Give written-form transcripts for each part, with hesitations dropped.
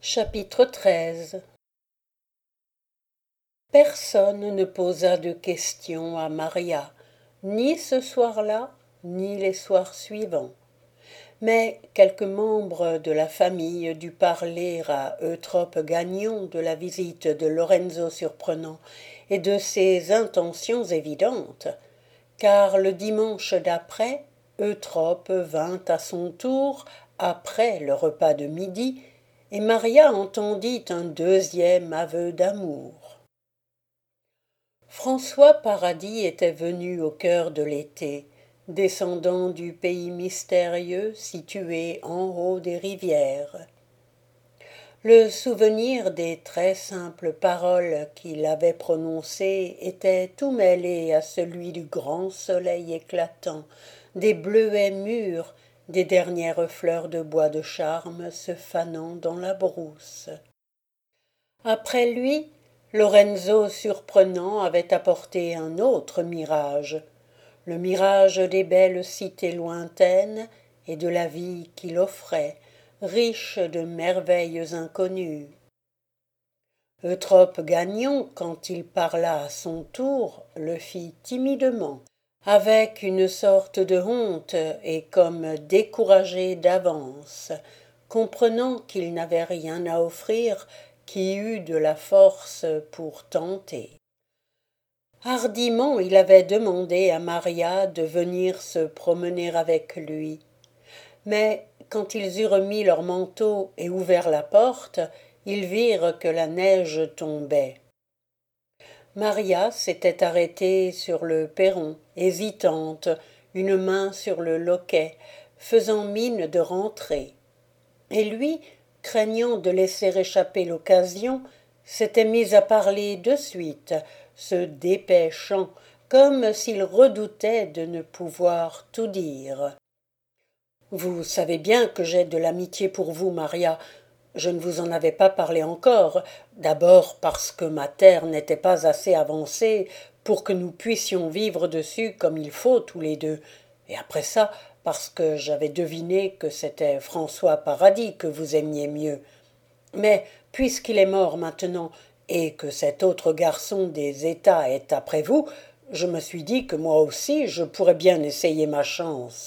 Chapitre 13. Personne ne posa de questions à Maria, ni ce soir-là, ni les soirs suivants. Mais quelques membres de la famille durent parler à Eutrope Gagnon de la visite de Lorenzo Surprenant et de ses intentions évidentes, car le dimanche d'après, Eutrope vint à son tour, après le repas de midi, et Maria entendit un deuxième aveu d'amour. François Paradis était venu au cœur de l'été, descendant du pays mystérieux situé en haut des rivières. Le souvenir des très simples paroles qu'il avait prononcées était tout mêlé à celui du grand soleil éclatant, des bleuets mûrs, des dernières fleurs de bois de charme se fanant dans la brousse. Après lui, Lorenzo Surprenant avait apporté un autre mirage, le mirage des belles cités lointaines et de la vie qu'il offrait, riche de merveilles inconnues. Eutrope Gagnon, quand il parla à son tour, le fit timidement, avec une sorte de honte et comme découragé d'avance, comprenant qu'il n'avait rien à offrir qui eût de la force pour tenter. Hardiment il avait demandé à Maria de venir se promener avec lui. Mais quand ils eurent mis leurs manteaux et ouvert la porte, ils virent que la neige tombait. Maria s'était arrêtée sur le perron, hésitante, une main sur le loquet, faisant mine de rentrer. Et lui, craignant de laisser échapper l'occasion, s'était mis à parler de suite, se dépêchant, comme s'il redoutait de ne pouvoir tout dire. Vous savez bien que j'ai de l'amitié pour vous, Maria. Je ne vous en avais pas parlé encore, d'abord parce que ma terre n'était pas assez avancée pour que nous puissions vivre dessus comme il faut tous les deux, et après ça, parce que j'avais deviné que c'était François Paradis que vous aimiez mieux. Mais puisqu'il est mort maintenant, et que cet autre garçon des États est après vous, je me suis dit que moi aussi je pourrais bien essayer ma chance.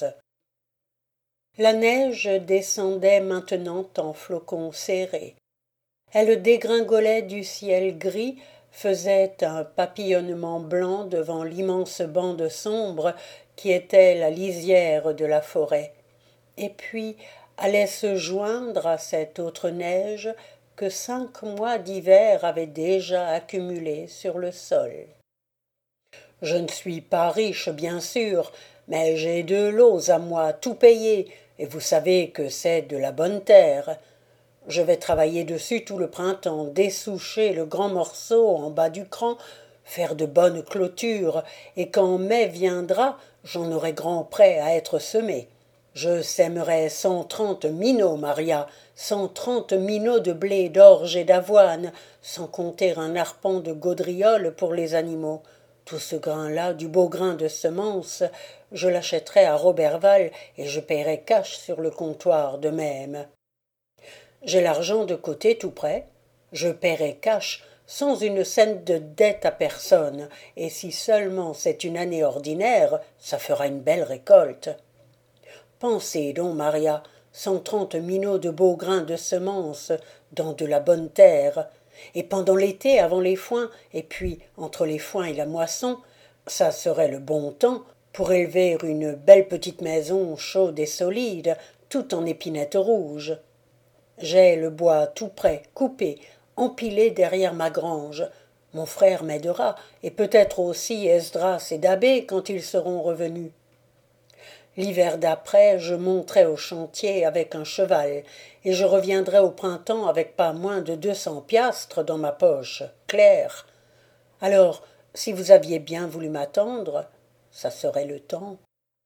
La neige descendait maintenant en flocons serrés. Elle dégringolait du ciel gris, faisait un papillonnement blanc devant l'immense bande sombre qui était la lisière de la forêt, et puis allait se joindre à cette autre neige que 5 mois d'hiver avaient déjà accumulée sur le sol. Je ne suis pas riche, bien sûr, mais j'ai 2 lots à moi, tout payés, et vous savez que c'est de la bonne terre. Je vais travailler dessus tout le printemps, dessoucher le grand morceau en bas du cran, faire de bonnes clôtures, et quand mai viendra, j'en aurai grand prêt à être semé. Je sèmerai 130 minots, Maria, 130 minots de blé, d'orge et d'avoine, sans compter un arpent de gaudriole pour les animaux. Tout ce grain-là, du beau grain de semence, je l'achèterai à Roberval et je paierai cash sur le comptoir de même. J'ai l'argent de côté tout prêt, je paierai cash sans une cent de dette à personne, et si seulement c'est une année ordinaire, ça fera une belle récolte. Pensez donc, Maria, 130 minots de beaux grains de semences dans de la bonne terre, et pendant l'été avant les foins, et puis entre les foins et la moisson, ça serait le bon temps pour élever une belle petite maison chaude et solide, tout en épinettes rouges. J'ai le bois tout prêt, coupé, empilé derrière ma grange. Mon frère m'aidera, et peut-être aussi Esdras et Da'Bé quand ils seront revenus. L'hiver d'après, je monterai au chantier avec un cheval, et je reviendrai au printemps avec pas moins de 200 piastres dans ma poche, clair. Alors, si vous aviez bien voulu m'attendre, ça serait le temps.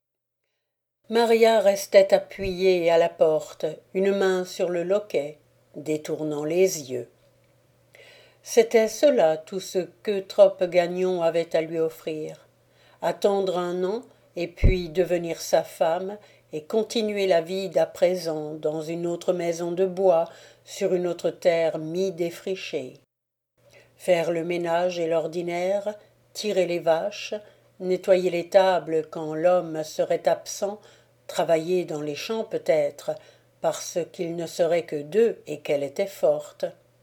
Maria restait appuyée à la porte, une main sur le loquet, détournant les yeux. C'était cela tout ce qu'Eutrope Gagnon avait à lui offrir. Attendre un an, et puis devenir sa femme, et continuer la vie d'à présent dans une autre maison de bois, sur une autre terre mi-défrichée. Faire le ménage et l'ordinaire, tirer les vaches, nettoyer les tables quand l'homme serait absent, travailler dans les champs peut-être, parce qu'ils ne seraient que deux et qu'elle était forte.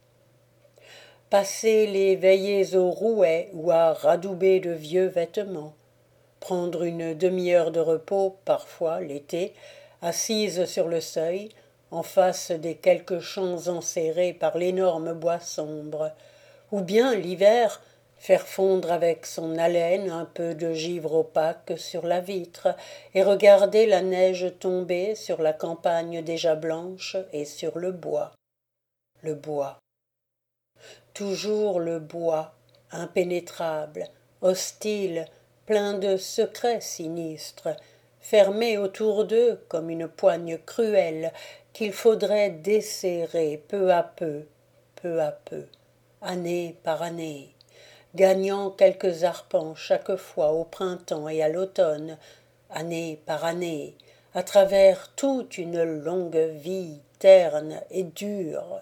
Passer les veillées au rouet ou à radouber de vieux vêtements, prendre une demi-heure de repos, parfois l'été, assise sur le seuil, en face des quelques champs enserrés par l'énorme bois sombre, ou bien l'hiver, faire fondre avec son haleine un peu de givre opaque sur la vitre et regarder la neige tomber sur la campagne déjà blanche et sur le bois. Le bois. Toujours le bois, impénétrable, hostile, plein de secrets sinistres, fermé autour d'eux comme une poigne cruelle qu'il faudrait desserrer peu à peu, année par année, gagnant quelques arpents chaque fois au printemps et à l'automne, année par année, à travers toute une longue vie terne et dure.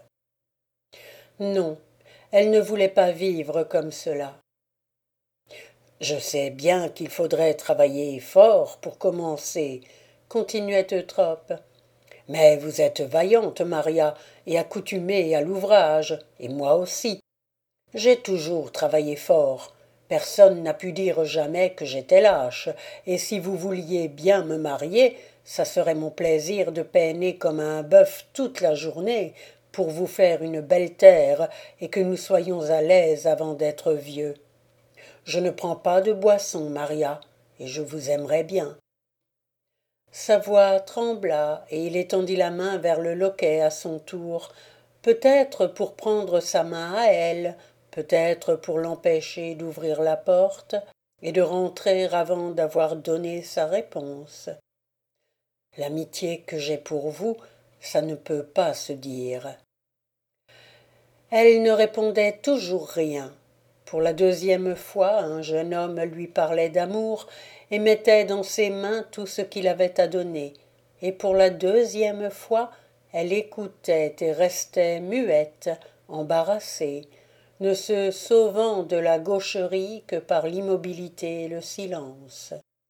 Non, elle ne voulait pas vivre comme cela. Je sais bien qu'il faudrait travailler fort pour commencer, continuait Eutrope. Mais vous êtes vaillante, Maria, et accoutumée à l'ouvrage, et moi aussi. J'ai toujours travaillé fort. Personne n'a pu dire jamais que j'étais lâche, et si vous vouliez bien me marier, ça serait mon plaisir de peiner comme un bœuf toute la journée pour vous faire une belle terre et que nous soyons à l'aise avant d'être vieux. Je ne prends pas de boisson, Maria, et je vous aimerais bien. Sa voix trembla, et il étendit la main vers le loquet à son tour, peut-être pour prendre sa main à elle, peut-être pour l'empêcher d'ouvrir la porte et de rentrer avant d'avoir donné sa réponse. L'amitié que j'ai pour vous, ça ne peut pas se dire. Elle ne répondait toujours rien. Pour la deuxième fois, un jeune homme lui parlait d'amour et mettait dans ses mains tout ce qu'il avait à donner, et pour la deuxième fois, elle écoutait et restait muette, embarrassée, ne se sauvant de la gaucherie que par l'immobilité et le silence.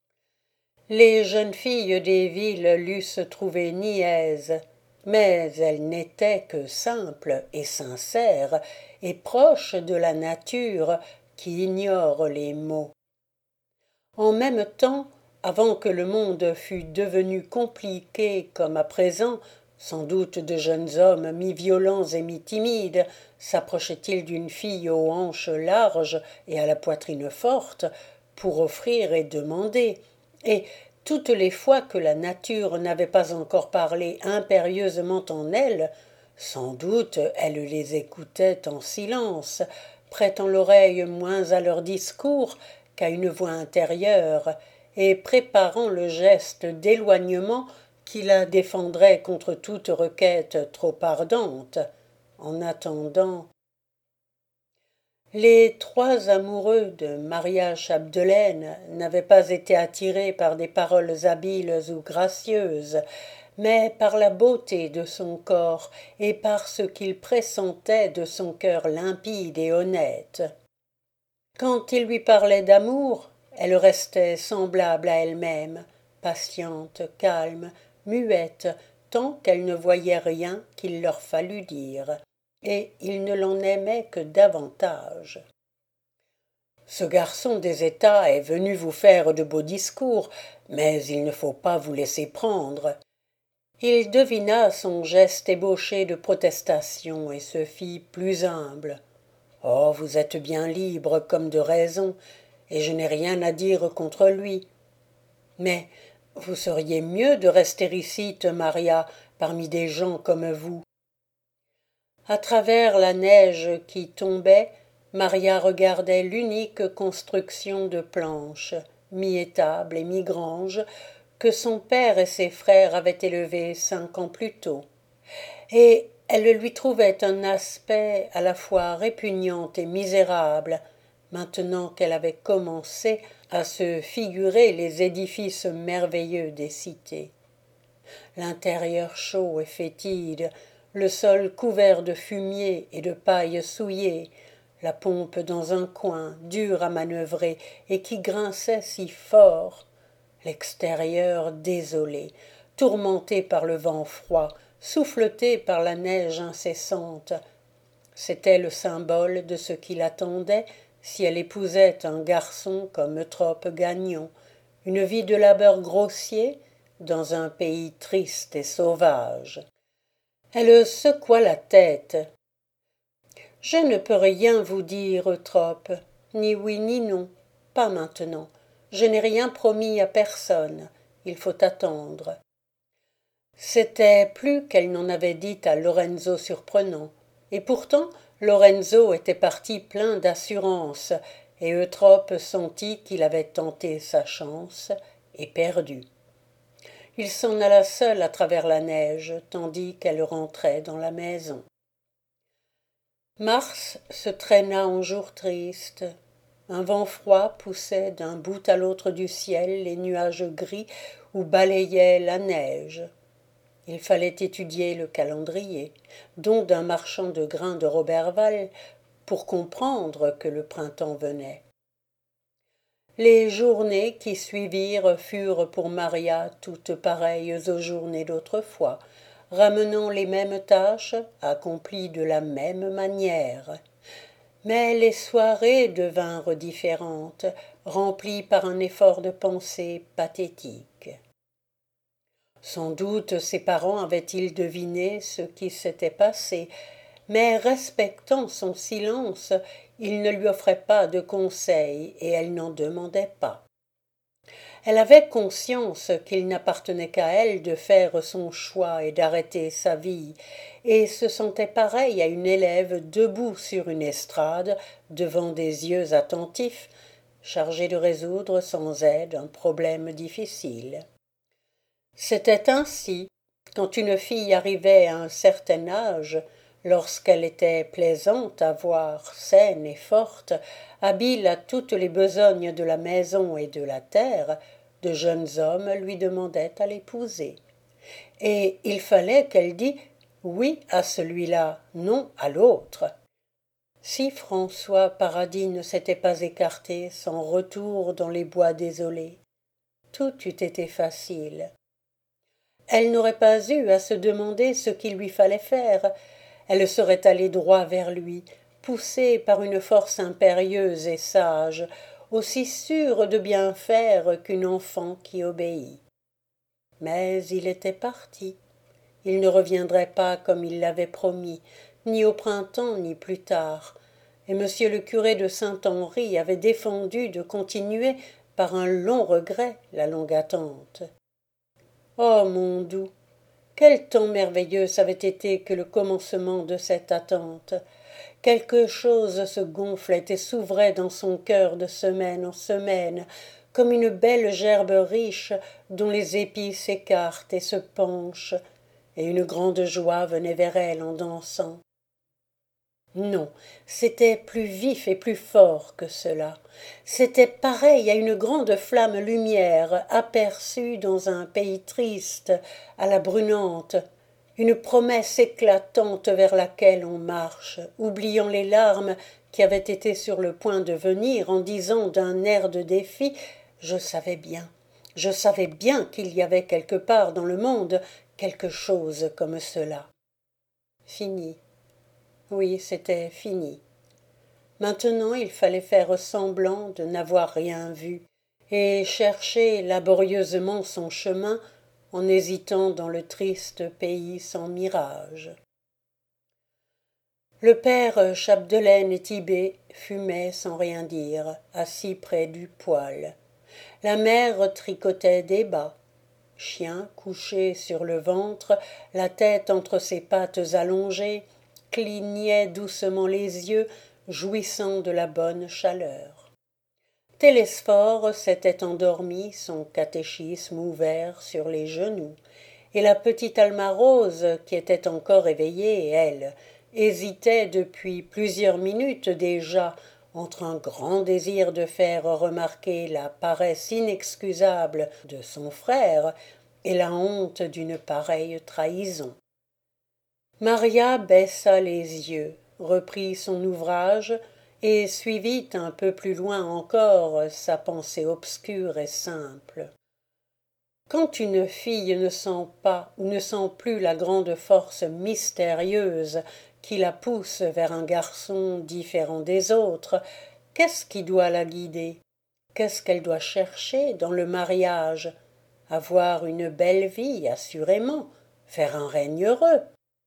Les jeunes filles des villes l'eussent trouvée niaise, mais elle n'était que simple et sincère et proche de la nature qui ignore les mots. En même temps, avant que le monde fût devenu compliqué comme à présent, sans doute de jeunes hommes mi-violents et mi-timides s'approchaient-ils d'une fille aux hanches larges et à la poitrine forte pour offrir et demander, et toutes les fois que la nature n'avait pas encore parlé impérieusement en elle, sans doute elle les écoutait en silence, prêtant l'oreille moins à leur discours qu'à une voix intérieure, et préparant le geste d'éloignement qui la défendrait contre toute requête trop ardente. En attendant, les trois amoureux de Maria Chapdelaine n'avaient pas été attirés par des paroles habiles ou gracieuses, mais par la beauté de son corps et par ce qu'ils pressentaient de son cœur limpide et honnête. Quand il lui parlait d'amour, elle restait semblable à elle-même, patiente, calme, muette, tant qu'elle ne voyait rien qu'il leur fallût dire, et il ne l'en aimait que davantage. Ce garçon des États est venu vous faire de beaux discours, mais il ne faut pas vous laisser prendre. Il devina son geste ébauché de protestation et se fit plus humble. Oh, vous êtes bien libre comme de raison, et je n'ai rien à dire contre lui. Mais vous seriez mieux de rester ici, Maria, parmi des gens comme vous. À travers la neige qui tombait, Maria regardait l'unique construction de planches, mi-étable et mi-grange, que son père et ses frères avaient élevée 5 ans plus tôt. Et elle lui trouvait un aspect à la fois répugnant et misérable, maintenant qu'elle avait commencé à se figurer les édifices merveilleux des cités. l'intérieur chaud et fétide, le sol couvert de fumier et de paille souillée, la pompe dans un coin, dure à manœuvrer, et qui grinçait si fort, l'extérieur désolé, tourmenté par le vent froid, souffleté par la neige incessante. C'était le symbole de ce qui l'attendait si elle épousait un garçon comme Eutrope Gagnon, une vie de labeur grossier dans un pays triste et sauvage. Elle secoua la tête. Je ne peux rien vous dire, Eutrope, ni oui ni non, pas maintenant. Je n'ai rien promis à personne, il faut attendre. C'était plus qu'elle n'en avait dit à Lorenzo Surprenant, et pourtant Lorenzo était parti plein d'assurance, et Eutrope sentit qu'il avait tenté sa chance et perdu. Il s'en alla seul à travers la neige, tandis qu'elle rentrait dans la maison. Mars se traîna en jour triste. Un vent froid poussait d'un bout à l'autre du ciel les nuages gris où balayait la neige. Il fallait étudier le calendrier, don d'un marchand de grains de Roberval, pour comprendre que le printemps venait. Les journées qui suivirent furent pour Maria toutes pareilles aux journées d'autrefois, ramenant les mêmes tâches, accomplies de la même manière. Mais les soirées devinrent différentes, remplies par un effort de pensée pathétique. Sans doute ses parents avaient-ils deviné ce qui s'était passé, mais respectant son silence, ils ne lui offraient pas de conseils et elle n'en demandait pas. Elle avait conscience qu'il n'appartenait qu'à elle de faire son choix et d'arrêter sa vie, et se sentait pareille à une élève debout sur une estrade, devant des yeux attentifs, chargée de résoudre sans aide un problème difficile. C'était ainsi, quand une fille arrivait à un certain âge, lorsqu'elle était plaisante à voir, saine et forte, habile à toutes les besognes de la maison et de la terre, de jeunes hommes lui demandaient à l'épouser. Et il fallait qu'elle dît oui à celui-là, non à l'autre. Si François Paradis ne s'était pas écarté sans retour dans les bois désolés, tout eût été facile. Elle n'aurait pas eu à se demander ce qu'il lui fallait faire. Elle serait allée droit vers lui, poussée par une force impérieuse et sage, aussi sûre de bien faire qu'une enfant qui obéit. Mais il était parti. Il ne reviendrait pas comme il l'avait promis, ni au printemps ni plus tard, et monsieur le curé de Saint-Henri avait défendu de continuer par un long regret la longue attente. Oh mon doux, quel temps merveilleux avait été que le commencement de cette attente. Quelque chose se gonflait et s'ouvrait dans son cœur de semaine en semaine, comme une belle gerbe riche dont les épis s'écartent et se penchent, et une grande joie venait vers elle en dansant. Non, c'était plus vif et plus fort que cela. C'était pareil à une grande flamme lumière aperçue dans un pays triste, à la brunante, une promesse éclatante vers laquelle on marche, oubliant les larmes qui avaient été sur le point de venir en disant d'un air de défi « Je savais bien qu'il y avait quelque part dans le monde quelque chose comme cela. » Fini. Oui, c'était fini. Maintenant il fallait faire semblant de n'avoir rien vu, et chercher laborieusement son chemin en hésitant dans le triste pays sans mirage. Le père Chapdelaine et Tit'Bé fumaient sans rien dire, assis près du poêle. La mère tricotait des bas. Chien, couché sur le ventre, la tête entre ses pattes allongées, clignait doucement les yeux, jouissant de la bonne chaleur. Télesphore s'était endormi, son catéchisme ouvert sur les genoux, et la petite Alma Rose, qui était encore éveillée, elle, hésitait depuis plusieurs minutes déjà entre un grand désir de faire remarquer la paresse inexcusable de son frère et la honte d'une pareille trahison. Maria baissa les yeux, reprit son ouvrage et suivit un peu plus loin encore sa pensée obscure et simple. Quand une fille ne sent pas ou ne sent plus la grande force mystérieuse qui la pousse vers un garçon différent des autres, qu'est-ce qui doit la guider? Qu'est-ce qu'elle doit chercher dans le mariage? Avoir une belle vie, assurément, faire un règne heureux.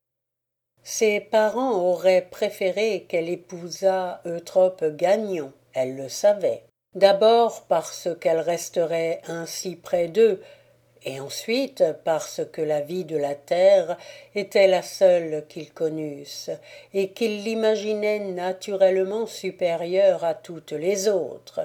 Ses parents auraient préféré qu'elle épousât Eutrope Gagnon, elle le savait. D'abord parce qu'elle resterait ainsi près d'eux, et ensuite parce que la vie de la terre était la seule qu'ils connussent, et qu'ils l'imaginaient naturellement supérieure à toutes les autres.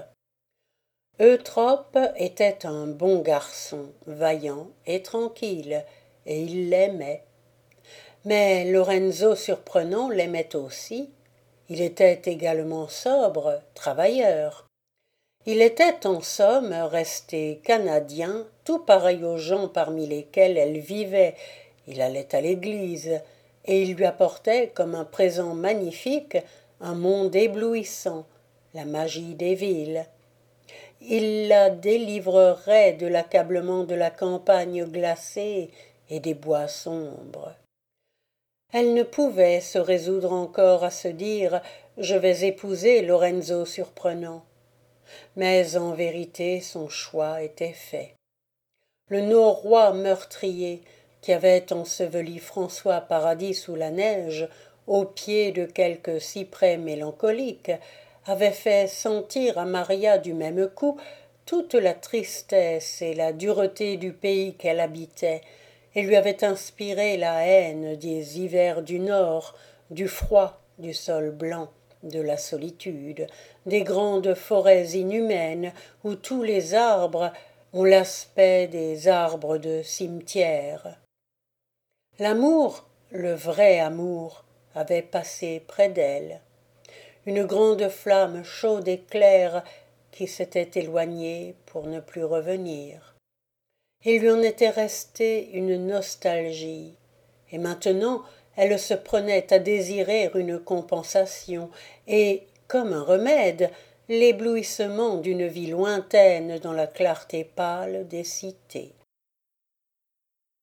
Eutrope était un bon garçon, vaillant et tranquille, et il l'aimait. Mais Lorenzo Surprenant l'aimait aussi. Il était également sobre, travailleur. Il était en somme resté canadien, tout pareil aux gens parmi lesquels elle vivait. Il allait à l'église, et il lui apportait comme un présent magnifique un monde éblouissant, la magie des villes. Il la délivrerait de l'accablement de la campagne glacée et des bois sombres. Elle ne pouvait se résoudre encore à se dire « Je vais épouser Lorenzo Surprenant ». Mais en vérité son choix était fait. Le norouâ meurtrier, qui avait enseveli François Paradis sous la neige, au pied de quelques cyprès mélancoliques, avait fait sentir à Maria du même coup toute la tristesse et la dureté du pays qu'elle habitait, et lui avait inspiré la haine des hivers du Nord, du froid, du sol blanc, de la solitude, des grandes forêts inhumaines où tous les arbres ont l'aspect des arbres de cimetière. L'amour, le vrai amour, avait passé près d'elle. Une grande flamme chaude et claire qui s'était éloignée pour ne plus revenir. Il lui en était resté une nostalgie, et maintenant elle se prenait à désirer une compensation et, comme un remède, l'éblouissement d'une vie lointaine dans la clarté pâle des cités.